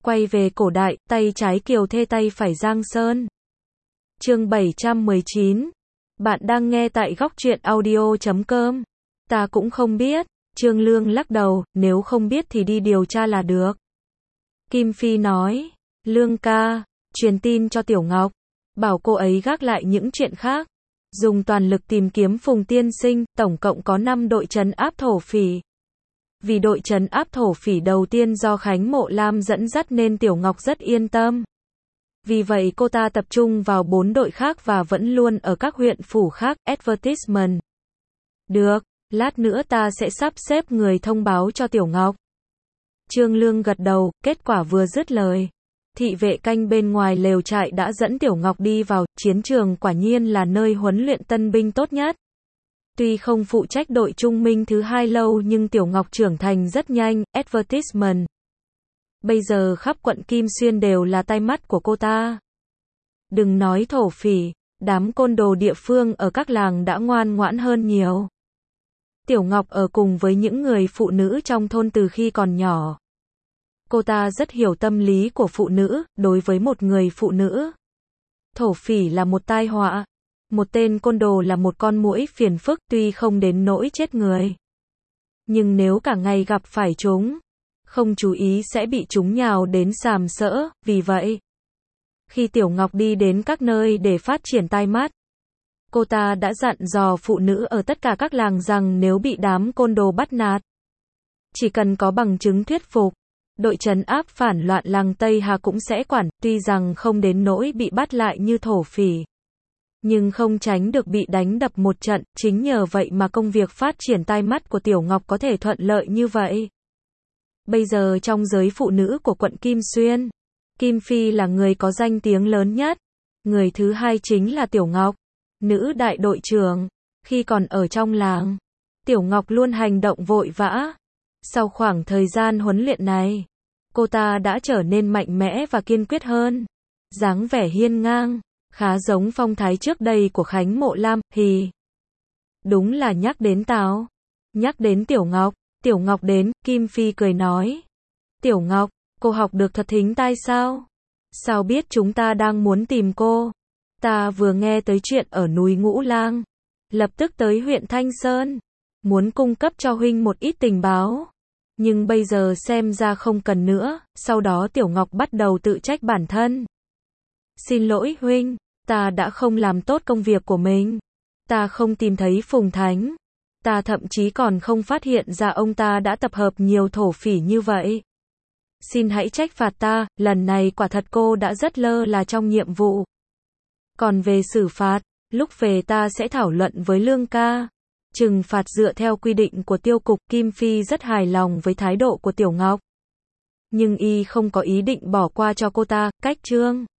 Quay về cổ đại, tay trái Kiều Thê tay phải Giang Sơn. Chương 719. Bạn đang nghe tại góc truyện audio.com. Ta cũng không biết. Trương Lương lắc đầu, nếu không biết thì đi điều tra là được. Kim Phi nói, Lương ca, truyền tin cho Tiểu Ngọc, bảo cô ấy gác lại những chuyện khác, dùng toàn lực tìm kiếm Phùng tiên sinh, tổng cộng có 5 đội trấn áp thổ phỉ. Vì đội trấn áp thổ phỉ đầu tiên do Khánh Mộ Lam dẫn dắt nên Tiểu Ngọc rất yên tâm. Vì vậy cô ta tập trung vào 4 đội khác và vẫn luôn ở các huyện phủ khác. Advertisement. Được, lát nữa ta sẽ sắp xếp người thông báo cho Tiểu Ngọc. Trương Lương gật đầu, kết quả vừa dứt lời. Thị vệ canh bên ngoài lều trại đã dẫn Tiểu Ngọc đi vào, chiến trường quả nhiên là nơi huấn luyện tân binh tốt nhất. Tuy không phụ trách đội trung minh thứ 2 lâu nhưng Tiểu Ngọc trưởng thành rất nhanh. Advertisement. Bây giờ khắp quận Kim Xuyên đều là tai mắt của cô ta. Đừng nói thổ phỉ, đám côn đồ địa phương ở các làng đã ngoan ngoãn hơn nhiều. Tiểu Ngọc ở cùng với những người phụ nữ trong thôn từ khi còn nhỏ. Cô ta rất hiểu tâm lý của phụ nữ, đối với một người phụ nữ. Thổ phỉ là một tai họa. Một tên côn đồ là một con muỗi phiền phức, tuy không đến nỗi chết người. Nhưng nếu cả ngày gặp phải chúng, không chú ý sẽ bị chúng nhào đến sàm sỡ. Vì vậy, khi Tiểu Ngọc đi đến các nơi để phát triển tai mắt, cô ta đã dặn dò phụ nữ ở tất cả các làng rằng nếu bị đám côn đồ bắt nạt, chỉ cần có bằng chứng thuyết phục, đội trấn áp phản loạn làng Tây Hà cũng sẽ quản. Tuy rằng không đến nỗi bị bắt lại như thổ phỉ, nhưng không tránh được bị đánh đập một trận. Chính nhờ vậy mà công việc phát triển tai mắt của Tiểu Ngọc có thể thuận lợi như vậy. Bây giờ trong giới phụ nữ của quận Kim Xuyên, Kim Phi là người có danh tiếng lớn nhất. Người thứ hai chính là Tiểu Ngọc, nữ đại đội trưởng. Khi còn ở trong làng, Tiểu Ngọc luôn hành động vội vã. Sau khoảng thời gian huấn luyện này, cô ta đã trở nên mạnh mẽ và kiên quyết hơn. Dáng vẻ hiên ngang, khá giống phong thái trước đây của Khánh Mộ Lam. Đúng là nhắc đến táo, nhắc đến Tiểu Ngọc đến. Kim Phi cười nói, Tiểu Ngọc, cô học được thuật thính tai sao? Sao biết chúng ta đang muốn tìm cô? Ta vừa nghe tới chuyện ở núi Ngũ Lang, lập tức tới huyện Thanh Sơn, muốn cung cấp cho huynh một ít tình báo. Nhưng bây giờ xem ra không cần nữa. Sau đó Tiểu Ngọc bắt đầu tự trách bản thân. Xin lỗi huynh, ta đã không làm tốt công việc của mình. Ta không tìm thấy Phùng Thánh. Ta thậm chí còn không phát hiện ra ông ta đã tập hợp nhiều thổ phỉ như vậy. Xin hãy trách phạt ta, lần này quả thật cô đã rất lơ là trong nhiệm vụ. Còn về xử phạt, lúc về ta sẽ thảo luận với Lương ca. Trừng phạt dựa theo quy định của tiêu cục. Kim Phi rất hài lòng với thái độ của Tiểu Ngọc. Nhưng y không có ý định bỏ qua cho cô ta. Cách Trương